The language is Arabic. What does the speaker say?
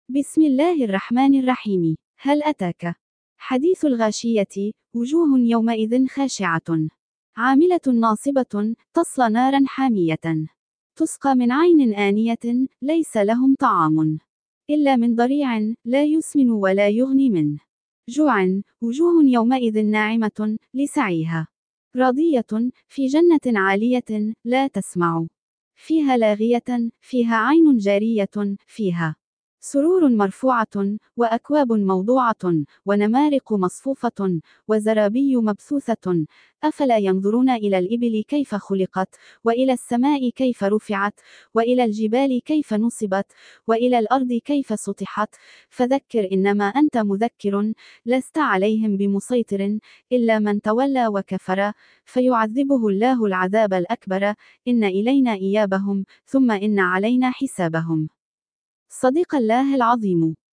بسم الله الرحمن الرحيم. هل أتاك حديث الغاشية؟ وجوه يومئذ خاشعة عاملة ناصبة تصلى نارا حامية تسقى من عين آنية ليس لهم طعام إلا من ضريع لا يسمن ولا يغني من جوع. وجوه يومئذ ناعمة لسعيها راضية في جنة عالية لا تسمع فيها لاغية فيها عين جارية فيها سرور مرفوعة وأكواب موضوعة ونمارق مصفوفة وزرابي مبثوثة. أفلا ينظرون إلى الإبل كيف خلقت وإلى السماء كيف رفعت وإلى الجبال كيف نصبت وإلى الأرض كيف سطحت. فذكر إنما أنت مذكر لست عليهم بمسيطر إلا من تولى وكفر فيعذبه الله العذاب الأكبر. إن إلينا إيابهم ثم إن علينا حسابهم. صدق الله العظيم.